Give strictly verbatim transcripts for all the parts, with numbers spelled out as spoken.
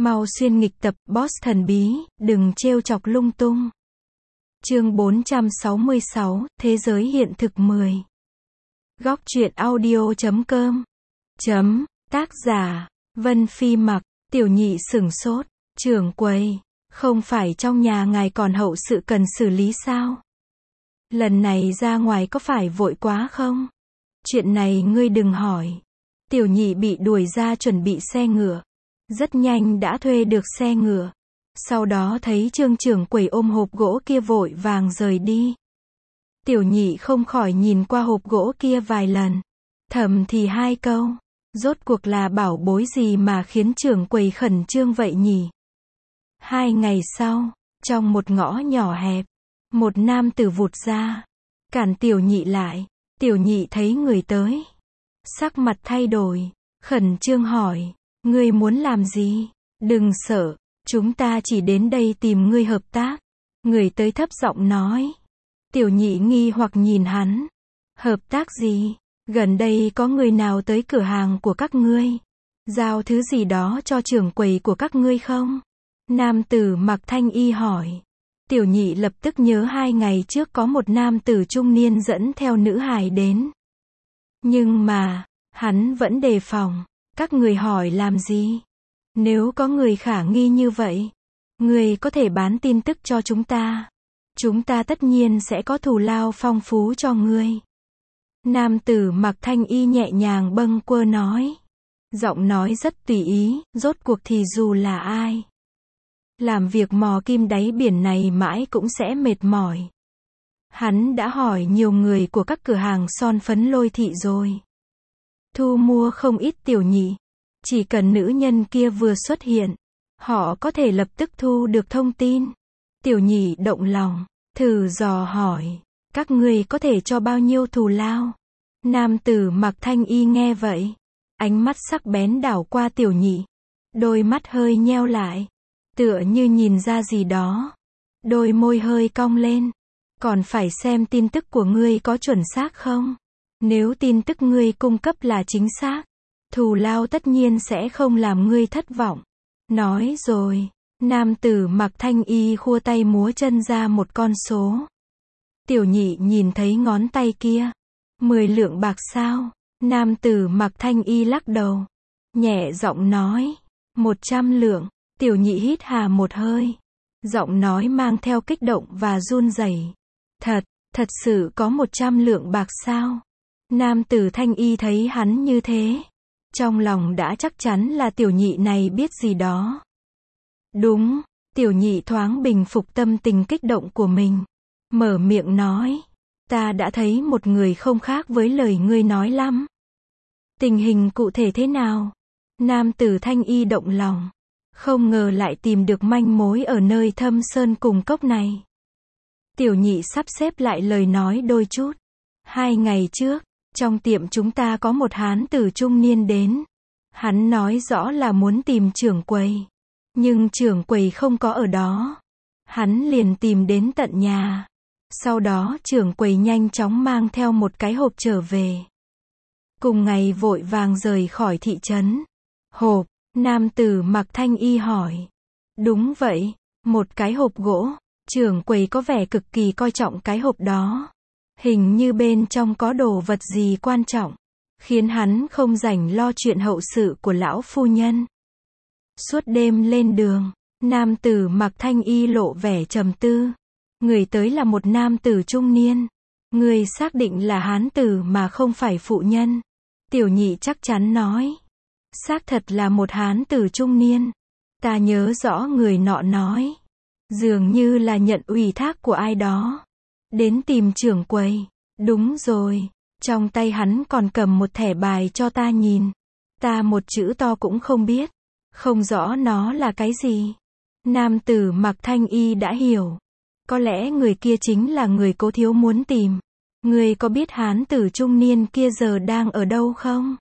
Mau xuyên nghịch tập, boss thần bí, đừng trêu chọc lung tung. Chương bốn trăm sáu mươi sáu, Thế giới hiện thực mười. Góc truyện audio chấm com. Chấm, tác giả, Vân Phi Mặc. Tiểu nhị sửng sốt, trưởng quầy, không phải trong nhà ngài còn hậu sự cần xử lý sao? Lần này ra ngoài có phải vội quá không? Chuyện này ngươi đừng hỏi. Tiểu nhị bị đuổi ra chuẩn bị xe ngựa. Rất nhanh đã thuê được xe ngựa. Sau đó thấy Trương trưởng quầy ôm hộp gỗ kia vội vàng rời đi. Tiểu nhị không khỏi nhìn qua hộp gỗ kia vài lần. Thầm thì hai câu. Rốt cuộc là bảo bối gì mà khiến trưởng quầy khẩn trương vậy nhỉ? Hai ngày sau, trong một ngõ nhỏ hẹp, một nam tử vụt ra, cản tiểu nhị lại. Tiểu nhị thấy người tới, sắc mặt thay đổi, khẩn trương hỏi, ngươi muốn làm gì? Đừng sợ, chúng ta chỉ đến đây tìm ngươi hợp tác. Người tới thấp giọng nói. Tiểu nhị nghi hoặc nhìn hắn. Hợp tác gì? Gần đây có người nào tới cửa hàng của các ngươi? Giao thứ gì đó cho trưởng quầy của các ngươi không? Nam tử mặc thanh y hỏi. Tiểu nhị lập tức nhớ hai ngày trước có một nam tử trung niên dẫn theo nữ hài đến. Nhưng mà, hắn vẫn đề phòng. Các người hỏi làm gì? Nếu có người khả nghi như vậy, người có thể bán tin tức cho chúng ta. Chúng ta tất nhiên sẽ có thù lao phong phú cho ngươi. Nam tử mặc thanh y nhẹ nhàng bâng quơ nói. Giọng nói rất tùy ý, rốt cuộc thì dù là ai. Làm việc mò kim đáy biển này mãi cũng sẽ mệt mỏi. Hắn đã hỏi nhiều người của các cửa hàng son phấn Lôi thị rồi. Thu mua không ít tiểu nhị. Chỉ cần nữ nhân kia vừa xuất hiện, họ có thể lập tức thu được thông tin. Tiểu nhị động lòng, thử dò hỏi, các ngươi có thể cho bao nhiêu thù lao? Nam tử mặc thanh y nghe vậy, ánh mắt sắc bén đảo qua tiểu nhị, đôi mắt hơi nheo lại, tựa như nhìn ra gì đó, đôi môi hơi cong lên, còn phải xem tin tức của ngươi có chuẩn xác không? Nếu tin tức ngươi cung cấp là chính xác, thù lao tất nhiên sẽ không làm ngươi thất vọng. Nói rồi, nam tử mặc thanh y khua tay múa chân ra một con số. Tiểu nhị nhìn thấy ngón tay kia. Mười lượng bạc sao? Nam tử mặc thanh y lắc đầu. Nhẹ giọng nói. Một trăm lượng. Tiểu nhị hít hà một hơi. Giọng nói mang theo kích động và run rẩy. Thật, thật sự có một trăm lượng bạc sao? Nam tử thanh y thấy hắn như thế. Trong lòng đã chắc chắn là tiểu nhị này biết gì đó. Đúng, tiểu nhị thoáng bình phục tâm tình kích động của mình. Mở miệng nói. Ta đã thấy một người không khác với lời ngươi nói lắm. Tình hình cụ thể thế nào? Nam tử thanh y động lòng. Không ngờ lại tìm được manh mối ở nơi thâm sơn cùng cốc này. Tiểu nhị sắp xếp lại lời nói đôi chút. Hai ngày trước, trong tiệm chúng ta có một hán tử trung niên đến. Hắn nói rõ là muốn tìm trưởng quầy. Nhưng trưởng quầy không có ở đó. Hắn liền tìm đến tận nhà. Sau đó trưởng quầy nhanh chóng mang theo một cái hộp trở về. Cùng ngày vội vàng rời khỏi thị trấn. Hộp, nam tử mặc thanh y hỏi. Đúng vậy, một cái hộp gỗ. Trưởng quầy có vẻ cực kỳ coi trọng cái hộp đó. Hình như bên trong có đồ vật gì quan trọng, khiến hắn không rảnh lo chuyện hậu sự của lão phu nhân. Suốt đêm lên đường, nam tử mặc thanh y lộ vẻ trầm tư. Người tới là một nam tử trung niên. Người xác định là hán tử mà không phải phụ nhân. Tiểu nhị chắc chắn nói. Xác thật là một hán tử trung niên. Ta nhớ rõ người nọ nói. Dường như là nhận ủy thác của ai đó. Đến tìm trưởng quầy. Đúng rồi. Trong tay hắn còn cầm một thẻ bài cho ta nhìn. Ta một chữ to cũng không biết. Không rõ nó là cái gì. Nam tử mặc thanh y đã hiểu. Có lẽ người kia chính là người Cố thiếu muốn tìm. Người có biết hán tử trung niên kia giờ đang ở đâu không?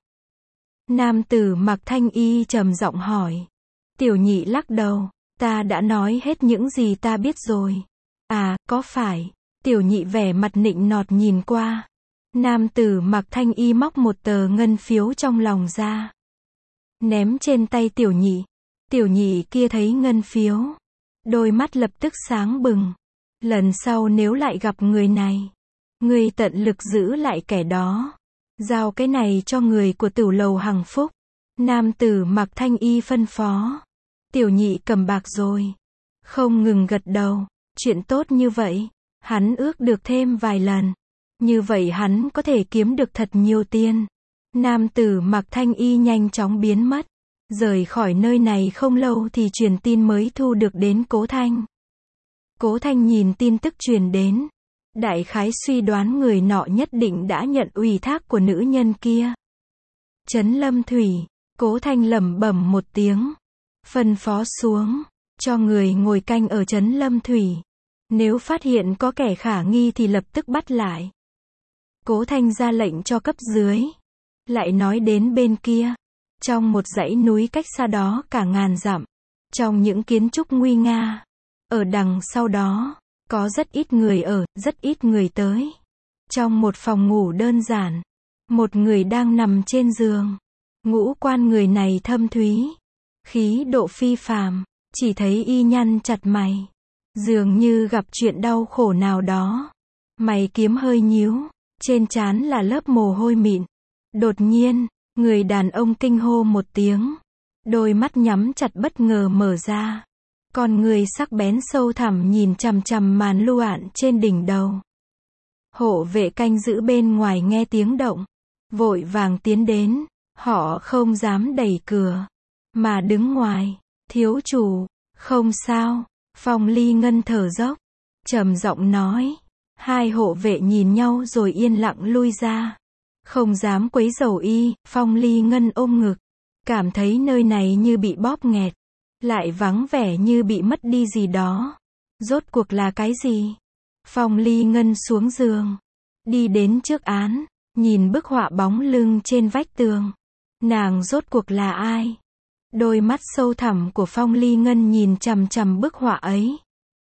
Nam tử mặc thanh y trầm giọng hỏi. Tiểu nhị lắc đầu. Ta đã nói hết những gì ta biết rồi. À, có phải? Tiểu nhị vẻ mặt nịnh nọt nhìn qua. Nam tử mặc thanh y móc một tờ ngân phiếu trong lòng ra. Ném trên tay tiểu nhị. Tiểu nhị kia thấy ngân phiếu, đôi mắt lập tức sáng bừng. Lần sau nếu lại gặp người này, ngươi tận lực giữ lại kẻ đó. Giao cái này cho người của tửu lầu Hằng Phúc. Nam tử mặc thanh y phân phó. Tiểu nhị cầm bạc rồi, không ngừng gật đầu. Chuyện tốt như vậy, hắn ước được thêm vài lần. Như vậy hắn có thể kiếm được thật nhiều tiền. Nam tử mặc thanh y nhanh chóng biến mất. Rời khỏi nơi này không lâu thì truyền tin mới thu được đến Cố Thanh. Cố Thanh nhìn tin tức truyền đến. Đại khái suy đoán người nọ nhất định đã nhận ủy thác của nữ nhân kia. Trấn Lâm Thủy, Cố Thanh lẩm bẩm một tiếng. Phân phó xuống, cho người ngồi canh ở Trấn Lâm Thủy. Nếu phát hiện có kẻ khả nghi thì lập tức bắt lại. Cố Thanh ra lệnh cho cấp dưới. Lại nói đến bên kia. Trong một dãy núi cách xa đó cả ngàn dặm. Trong những kiến trúc nguy nga. Ở đằng sau đó, có rất ít người ở, rất ít người tới. Trong một phòng ngủ đơn giản, một người đang nằm trên giường. Ngũ quan người này thâm thúy, khí độ phi phàm, chỉ thấy y nhăn chặt mày. Dường như gặp chuyện đau khổ nào đó. Mày kiếm hơi nhíu, trên trán là lớp mồ hôi mịn. Đột nhiên, người đàn ông kinh hô một tiếng. Đôi mắt nhắm chặt bất ngờ mở ra. Con người sắc bén sâu thẳm nhìn chằm chằm màn lưu ạn trên đỉnh đầu. Hộ vệ canh giữ bên ngoài nghe tiếng động, vội vàng tiến đến. Họ không dám đẩy cửa, mà đứng ngoài. Thiếu chủ, không sao. Phong Ly Ngân thở dốc, trầm giọng nói. Hai hộ vệ nhìn nhau rồi yên lặng lui ra. Không dám quấy rầy y. Phong Ly Ngân ôm ngực, cảm thấy nơi này như bị bóp nghẹt, lại vắng vẻ như bị mất đi gì đó. Rốt cuộc là cái gì? Phong Ly Ngân xuống giường, đi đến trước án, nhìn bức họa bóng lưng trên vách tường. Nàng rốt cuộc là ai? Đôi mắt sâu thẳm của Phong Ly Ngân nhìn chằm chằm bức họa ấy.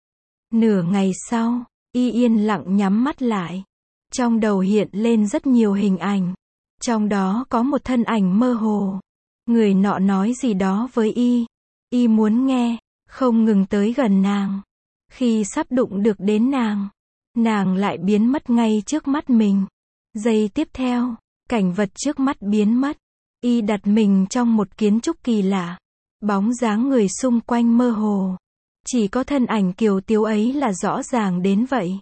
Nửa ngày sau, y yên lặng nhắm mắt lại. Trong đầu hiện lên rất nhiều hình ảnh. Trong đó có một thân ảnh mơ hồ. Người nọ nói gì đó với y. Y muốn nghe, không ngừng tới gần nàng. Khi sắp đụng được đến nàng, nàng lại biến mất ngay trước mắt mình. Giây tiếp theo, cảnh vật trước mắt biến mất. Y đặt mình trong một kiến trúc kỳ lạ. Bóng dáng người xung quanh mơ hồ. Chỉ có thân ảnh kiều tiếu ấy là rõ ràng đến vậy.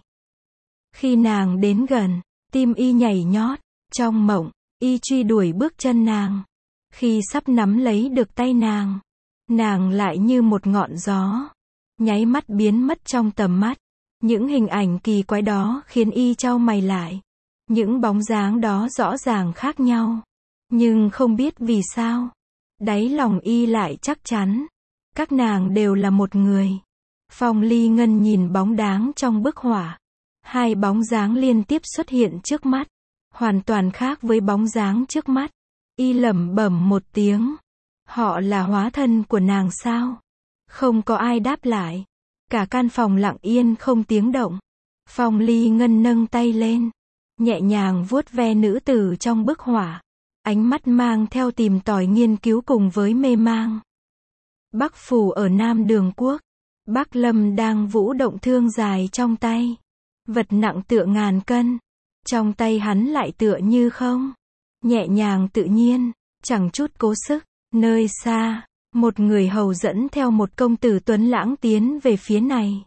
Khi nàng đến gần, tim y nhảy nhót. Trong mộng, y truy đuổi bước chân nàng. Khi sắp nắm lấy được tay nàng, nàng lại như một ngọn gió, nháy mắt biến mất trong tầm mắt. Những hình ảnh kỳ quái đó khiến y chau mày lại. Những bóng dáng đó rõ ràng khác nhau. Nhưng không biết vì sao, đáy lòng y lại chắc chắn. Các nàng đều là một người. Phong Ly Ngân nhìn bóng dáng trong bức họa. Hai bóng dáng liên tiếp xuất hiện trước mắt. Hoàn toàn khác với bóng dáng trước mắt. Y lẩm bẩm một tiếng. Họ là hóa thân của nàng sao? Không có ai đáp lại. Cả căn phòng lặng yên không tiếng động. Phong Ly Ngân nâng tay lên, nhẹ nhàng vuốt ve nữ tử trong bức họa. Ánh mắt mang theo tìm tòi nghiên cứu cùng với mê mang. Bắc Phủ ở Nam Đường Quốc. Bắc Lâm đang vũ động thương dài trong tay. Vật nặng tựa ngàn cân. Trong tay hắn lại tựa như không. Nhẹ nhàng tự nhiên, chẳng chút cố sức. Nơi xa, một người hầu dẫn theo một công tử tuấn lãng tiến về phía này.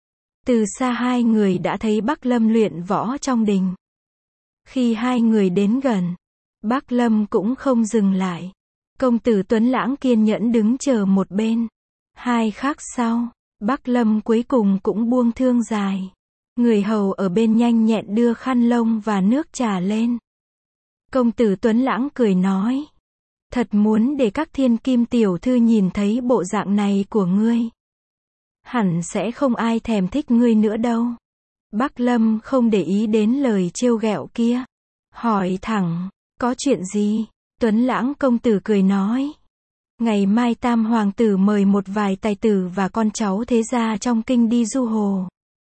Từ xa hai người đã thấy Bắc Lâm luyện võ trong đình. Khi hai người đến gần, Bắc Lâm cũng không dừng lại. Công tử tuấn lãng kiên nhẫn đứng chờ một bên. Hai khắc sau, Bắc Lâm cuối cùng cũng buông thương dài. Người hầu ở bên nhanh nhẹn đưa khăn lông và nước trà lên. Công tử tuấn lãng cười nói. Thật muốn để các thiên kim tiểu thư nhìn thấy bộ dạng này của ngươi. Hẳn sẽ không ai thèm thích ngươi nữa đâu. Bắc Lâm không để ý đến lời trêu ghẹo kia. Hỏi thẳng, có chuyện gì? Tuấn lãng công tử cười nói. Ngày mai Tam Hoàng tử mời một vài tài tử và con cháu thế gia trong kinh đi du hồ.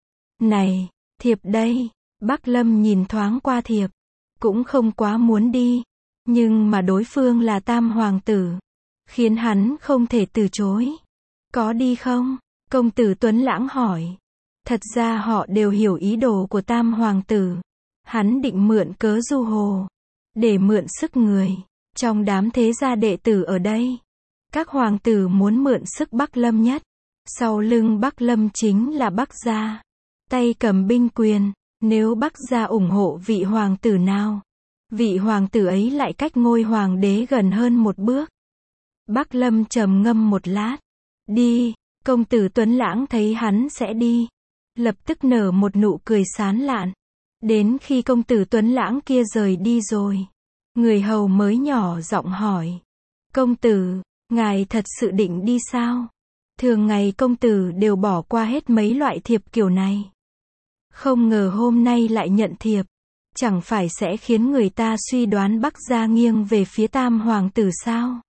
Này, thiệp đây. Bắc Lâm nhìn thoáng qua thiệp. Cũng không quá muốn đi. Nhưng mà đối phương là Tam Hoàng tử. khiến hắn không thể từ chối. Có đi không? Công tử Tuấn Lãng hỏi. Thật ra họ đều hiểu ý đồ của Tam hoàng tử. Hắn định mượn cớ du hồ, để mượn sức người. Trong đám thế gia đệ tử ở đây, các hoàng tử muốn mượn sức Bắc Lâm nhất. Sau lưng Bắc Lâm chính là Bắc gia, tay cầm binh quyền. Nếu Bắc gia ủng hộ vị hoàng tử nào, vị hoàng tử ấy lại cách ngôi hoàng đế gần hơn một bước. Bắc Lâm trầm ngâm một lát. Đi. Công tử Tuấn Lãng thấy hắn sẽ đi, lập tức nở một nụ cười sán lạn. Đến khi công tử Tuấn Lãng kia rời đi rồi, người hầu mới nhỏ giọng hỏi. Công tử, ngài thật sự định đi sao? Thường ngày công tử đều bỏ qua hết mấy loại thiệp kiểu này. Không ngờ hôm nay lại nhận thiệp. Chẳng phải sẽ khiến người ta suy đoán Bắc gia nghiêng về phía Tam hoàng tử sao?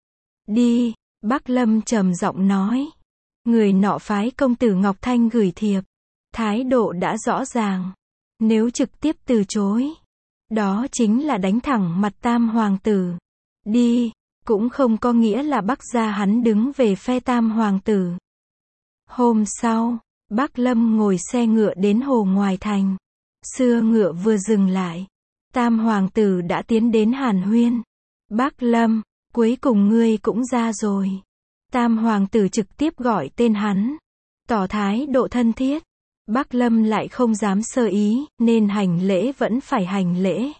Đi. Bắc Lâm trầm giọng nói. Người nọ phái công tử Ngọc Thanh gửi thiệp. Thái độ đã rõ ràng. Nếu trực tiếp từ chối, đó chính là đánh thẳng mặt Tam hoàng tử. Đi. Cũng không có nghĩa là Bắc gia hắn đứng về phe Tam hoàng tử. Hôm sau, Bắc Lâm ngồi xe ngựa đến hồ ngoài thành. Xưa ngựa vừa dừng lại, Tam hoàng tử đã tiến đến hàn huyên. Bắc Lâm, cuối cùng ngươi cũng ra rồi. Tam hoàng tử trực tiếp gọi tên hắn, tỏ thái độ thân thiết. Bắc Lâm lại không dám sơ ý, nên hành lễ vẫn phải hành lễ.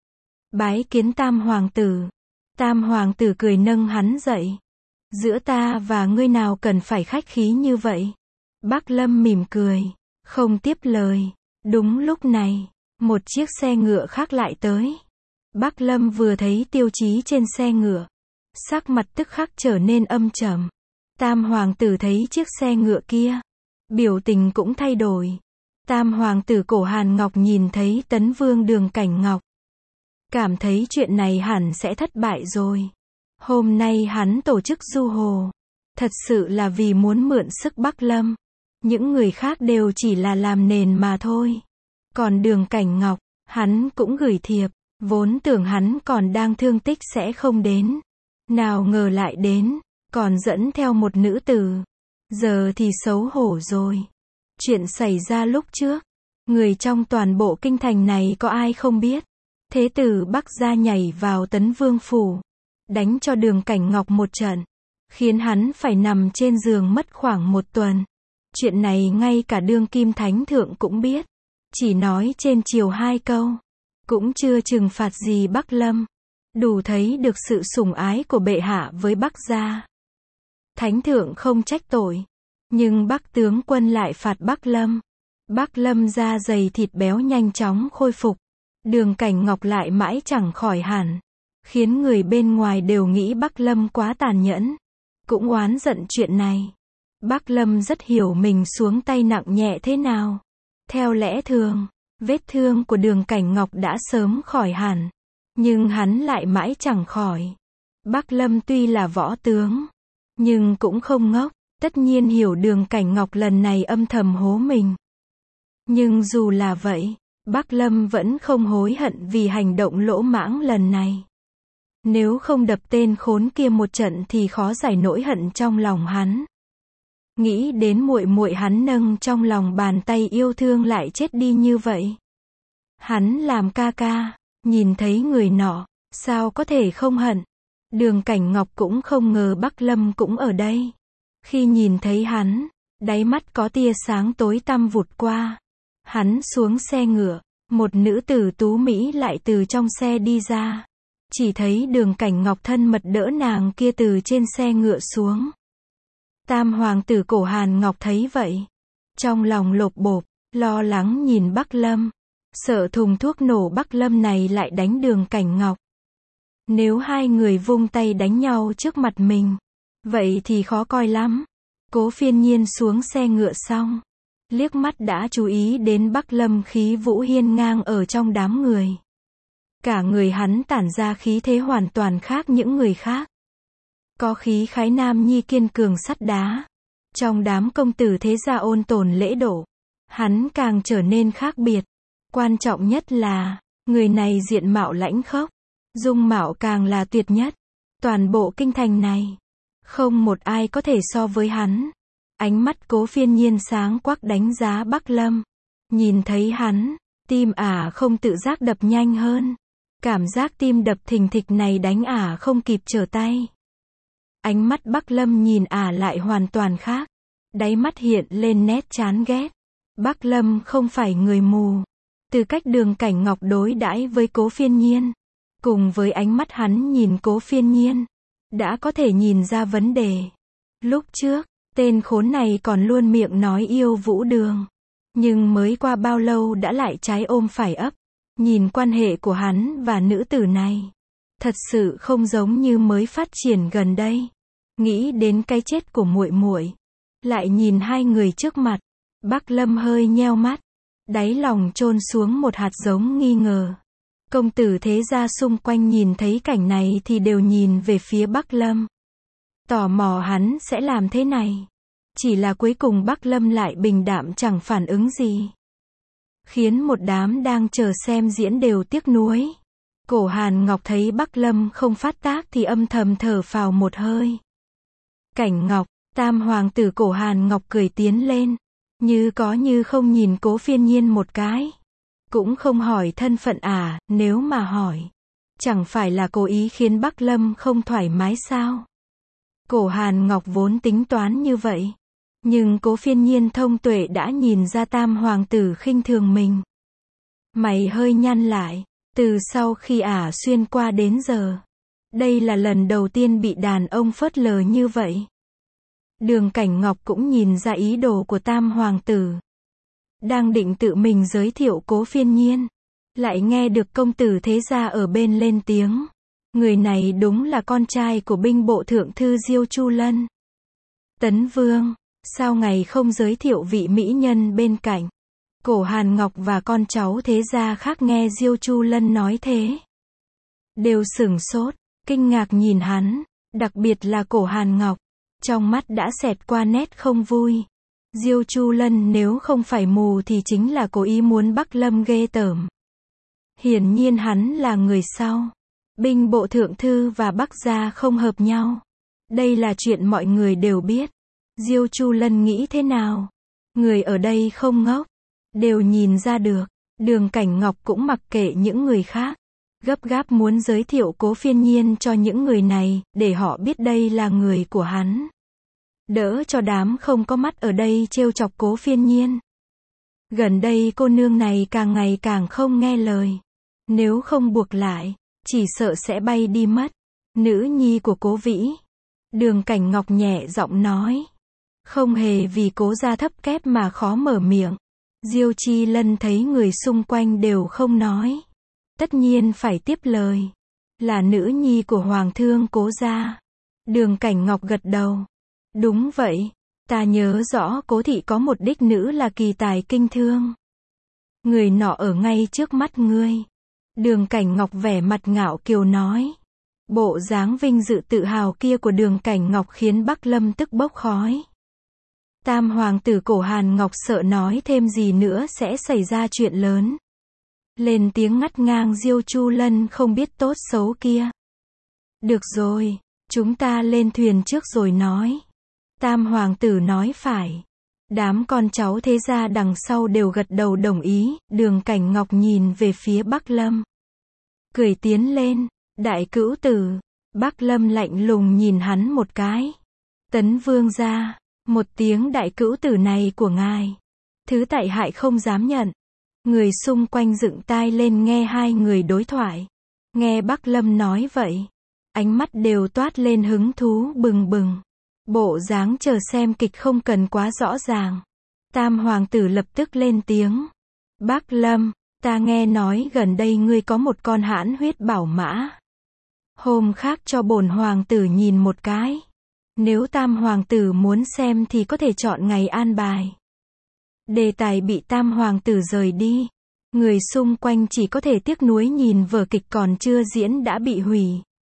Bái kiến Tam hoàng tử. Tam hoàng tử cười nâng hắn dậy. Giữa ta và ngươi nào cần phải khách khí như vậy? Bắc Lâm mỉm cười, không tiếp lời. Đúng lúc này, một chiếc xe ngựa khác lại tới. Bắc Lâm vừa thấy tiêu chí trên xe ngựa, sắc mặt tức khắc trở nên âm trầm. Tam hoàng tử thấy chiếc xe ngựa kia, biểu tình cũng thay đổi. Tam hoàng tử Cổ Hàn Ngọc nhìn thấy Tấn Vương Đường Cảnh Ngọc, cảm thấy chuyện này hẳn sẽ thất bại rồi. Hôm nay hắn tổ chức du hồ, thật sự là vì muốn mượn sức Bắc Lâm. Những người khác đều chỉ là làm nền mà thôi. Còn Đường Cảnh Ngọc, hắn cũng gửi thiệp, vốn tưởng hắn còn đang thương tích sẽ không đến. Nào ngờ lại đến, còn dẫn theo một nữ tử. Giờ thì xấu hổ rồi. Chuyện xảy ra lúc trước, người trong toàn bộ kinh thành này có ai không biết. Thế tử Bắc gia nhảy vào Tấn Vương phủ, đánh cho Đường Cảnh Ngọc một trận, khiến hắn phải nằm trên giường mất khoảng một tuần. Chuyện này ngay cả đương kim thánh thượng cũng biết, chỉ nói trên chiều hai câu, cũng chưa trừng phạt gì Bắc Lâm. Đủ thấy được sự sủng ái của bệ hạ với Bắc gia. Thánh thượng không trách tội, nhưng Bắc tướng quân lại phạt Bắc Lâm. Bắc Lâm da dày thịt béo nhanh chóng khôi phục. Đường Cảnh Ngọc lại mãi chẳng khỏi hẳn, khiến người bên ngoài đều nghĩ Bắc Lâm quá tàn nhẫn, cũng oán giận chuyện này. Bắc Lâm rất hiểu mình xuống tay nặng nhẹ thế nào. Theo lẽ thường, vết thương của Đường Cảnh Ngọc đã sớm khỏi hẳn, nhưng hắn lại mãi chẳng khỏi. Bắc Lâm tuy là võ tướng, nhưng cũng không ngốc, tất nhiên hiểu Đường Cảnh Ngọc lần này âm thầm hố mình. Nhưng dù là vậy, Bắc Lâm vẫn không hối hận vì hành động lỗ mãng lần này. Nếu không đập tên khốn kia một trận thì khó giải nỗi hận trong lòng hắn. Nghĩ đến muội muội hắn nâng trong lòng bàn tay yêu thương lại chết đi như vậy. Hắn làm ca ca, nhìn thấy người nọ, sao có thể không hận. Đường Cảnh Ngọc cũng không ngờ Bắc Lâm cũng ở đây. Khi nhìn thấy hắn, đáy mắt có tia sáng tối tăm vụt qua. Hắn xuống xe ngựa, một nữ tử tú mỹ lại từ trong xe đi ra. Chỉ thấy Đường Cảnh Ngọc thân mật đỡ nàng kia từ trên xe ngựa xuống. Tam hoàng tử Cổ Hàn Ngọc thấy vậy, trong lòng lột bột, lo lắng nhìn Bắc Lâm, sợ thùng thuốc nổ Bắc Lâm này lại đánh Đường Cảnh Ngọc. Nếu hai người vung tay đánh nhau trước mặt mình, vậy thì khó coi lắm. Cố Phiên Nhiên xuống xe ngựa xong, liếc mắt đã chú ý đến Bắc Lâm khí vũ hiên ngang ở trong đám người. Cả người hắn tản ra khí thế hoàn toàn khác những người khác. Có khí khái nam nhi kiên cường sắt đá. Trong đám công tử thế gia ôn tồn lễ độ, hắn càng trở nên khác biệt. Quan trọng nhất là, người này diện mạo lãnh khốc, dung mạo càng là tuyệt nhất. Toàn bộ kinh thành này, không một ai có thể so với hắn. Ánh mắt Cố Phiên Nhiên sáng quắc đánh giá Bắc Lâm. Nhìn thấy hắn, tim ả không tự giác đập nhanh hơn. Cảm giác tim đập thình thịch này đánh ả không kịp trở tay. Ánh mắt Bắc Lâm nhìn ả lại hoàn toàn khác. Đáy mắt hiện lên nét chán ghét. Bắc Lâm không phải người mù. Từ cách Đường Cảnh Ngọc đối đãi với Cố Phiên Nhiên, cùng với ánh mắt hắn nhìn Cố Phiên Nhiên, đã có thể nhìn ra vấn đề. Lúc trước, tên khốn này còn luôn miệng nói yêu Vũ Đường. Nhưng mới qua bao lâu đã lại trái ôm phải ấp. Nhìn quan hệ của hắn và nữ tử này, thật sự không giống như mới phát triển gần đây. Nghĩ đến cái chết của muội muội, lại nhìn hai người trước mặt, Bắc Lâm hơi nheo mắt, đáy lòng chôn xuống một hạt giống nghi ngờ. Công tử thế gia xung quanh nhìn thấy cảnh này thì đều nhìn về phía Bắc Lâm, tò mò hắn sẽ làm thế này. Chỉ là cuối cùng Bắc Lâm lại bình đạm chẳng phản ứng gì, khiến một đám đang chờ xem diễn đều tiếc nuối. Cổ Hàn Ngọc thấy Bắc Lâm không phát tác thì âm thầm thở phào một hơi. Cảnh Ngọc, tam hoàng tử Cổ Hàn Ngọc cười tiến lên, như có như không nhìn Cố Phiên Nhiên một cái. Cũng không hỏi thân phận ả, nếu mà hỏi, chẳng phải là cố ý khiến Bắc Lâm không thoải mái sao? Cổ Hàn Ngọc vốn tính toán như vậy. Nhưng Cố Phiên Nhiên thông tuệ đã nhìn ra tam hoàng tử khinh thường mình. Mày hơi nhăn lại, từ sau khi ả xuyên qua đến giờ. Đây là lần đầu tiên bị đàn ông phớt lờ như vậy. Đường Cảnh Ngọc cũng nhìn ra ý đồ của tam hoàng tử. Đang định tự mình giới thiệu Cố Phiên Nhiên, lại nghe được công tử thế gia ở bên lên tiếng. Người này đúng là con trai của binh bộ thượng thư Diêu Chu Lân. Tấn Vương, sao ngày không giới thiệu vị mỹ nhân bên cạnh? Cổ Hàn Ngọc và con cháu thế gia khác nghe Diêu Chu Lân nói thế, đều sửng sốt, kinh ngạc nhìn hắn, đặc biệt là Cổ Hàn Ngọc, trong mắt đã xẹt qua nét không vui. Diêu Chu Lân nếu không phải mù thì chính là cố ý muốn Bắc Lâm ghê tởm. Hiển nhiên hắn là người sau. Binh bộ thượng thư và Bắc gia không hợp nhau. Đây là chuyện mọi người đều biết. Diêu Chu Lân nghĩ thế nào? Người ở đây không ngốc, đều nhìn ra được. Đường Cảnh Ngọc cũng mặc kệ những người khác, gấp gáp muốn giới thiệu Cố Phiên Nhiên cho những người này, để họ biết đây là người của hắn. Đỡ cho đám không có mắt ở đây trêu chọc Cố Phiên Nhiên. Gần đây cô nương này càng ngày càng không nghe lời. Nếu không buộc lại, chỉ sợ sẽ bay đi mất. Nữ nhi của Cố Vĩ. Đường Cảnh Ngọc nhẹ giọng nói. Không hề vì Cố gia thấp kép mà khó mở miệng. Diêu Chi Lân thấy người xung quanh đều không nói, tất nhiên phải tiếp lời. Là nữ nhi của Hoàng thương Cố gia. Đường Cảnh Ngọc gật đầu. Đúng vậy, ta nhớ rõ Cố thị có một đích nữ là kỳ tài kinh thương. Người nọ ở ngay trước mắt ngươi. Đường Cảnh Ngọc vẻ mặt ngạo kiều nói. Bộ dáng vinh dự tự hào kia của Đường Cảnh Ngọc khiến Bắc Lâm tức bốc khói. Tam hoàng tử Cổ Hàn Ngọc sợ nói thêm gì nữa sẽ xảy ra chuyện lớn. Lên tiếng ngắt ngang Diêu Chu Lân không biết tốt xấu kia. Được rồi, chúng ta lên thuyền trước rồi nói. Tam hoàng tử nói phải. Đám con cháu thế gia đằng sau đều gật đầu đồng ý. Đường Cảnh Ngọc nhìn về phía Bắc Lâm, cười tiến lên. Đại cữu tử. Bắc Lâm lạnh lùng nhìn hắn một cái. Tấn vương gia, một tiếng đại cữu tử này của ngài, thứ tại hại không dám nhận. Người xung quanh dựng tai lên nghe hai người đối thoại. Nghe Bắc Lâm nói vậy, ánh mắt đều toát lên hứng thú bừng bừng. Bộ dáng chờ xem kịch không cần quá rõ ràng. Tam hoàng tử lập tức lên tiếng. Bắc Lâm, ta nghe nói gần đây ngươi có một con hãn huyết bảo mã. Hôm khác cho bổn hoàng tử nhìn một cái. Nếu tam hoàng tử muốn xem thì có thể chọn ngày an bài. Đề tài bị tam hoàng tử rời đi. Người xung quanh chỉ có thể tiếc nuối nhìn vở kịch còn chưa diễn đã bị hủy.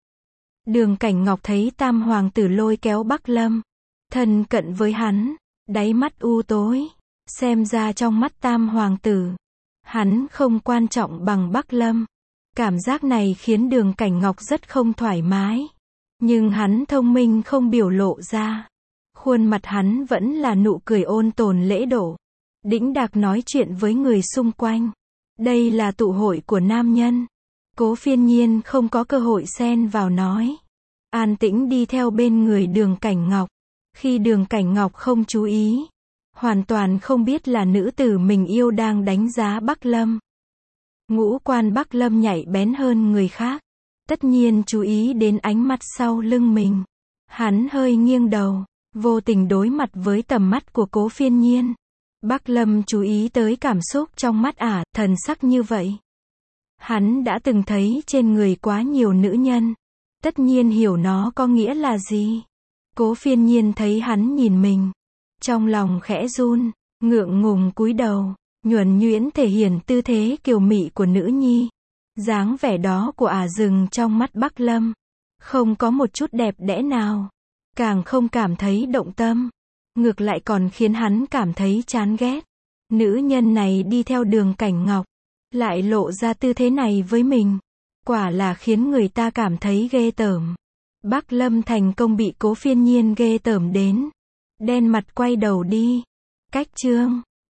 Đường Cảnh Ngọc thấy tam hoàng tử lôi kéo Bắc Lâm, thân cận với hắn, đáy mắt u tối. Xem ra trong mắt tam hoàng tử, hắn không quan trọng bằng Bắc Lâm. Cảm giác này khiến Đường Cảnh Ngọc rất không thoải mái. Nhưng hắn thông minh không biểu lộ ra. Khuôn mặt hắn vẫn là nụ cười ôn tồn lễ độ. Đĩnh đạc nói chuyện với người xung quanh. Đây là tụ hội của nam nhân. Cố Phiên Nhiên không có cơ hội xen vào nói. An tĩnh đi theo bên người Đường Cảnh Ngọc. Khi Đường Cảnh Ngọc không chú ý, hoàn toàn không biết là nữ tử mình yêu đang đánh giá Bắc Lâm. Ngũ quan Bắc Lâm nhạy bén hơn người khác. Tất nhiên chú ý đến ánh mắt sau lưng mình. Hắn hơi nghiêng đầu, vô tình đối mặt với tầm mắt của Cố Phiên Nhiên. Bắc Lâm chú ý tới cảm xúc trong mắt ả, thần sắc như vậy. Hắn đã từng thấy trên người quá nhiều nữ nhân. Tất nhiên hiểu nó có nghĩa là gì. Cố Phiên Nhiên thấy hắn nhìn mình. Trong lòng khẽ run, ngượng ngùng cúi đầu, nhuần nhuyễn thể hiện tư thế kiều mị của nữ nhi. Dáng vẻ đó của ả dừng trong mắt Bắc Lâm. Không có một chút đẹp đẽ nào. Càng không cảm thấy động tâm. Ngược lại còn khiến hắn cảm thấy chán ghét. Nữ nhân này đi theo Đường Cảnh Ngọc, lại lộ ra tư thế này với mình. Quả là khiến người ta cảm thấy ghê tởm. Bắc Lâm thành công bị Cố Phiên Nhiên ghê tởm đến. Đen mặt quay đầu đi. Cách chương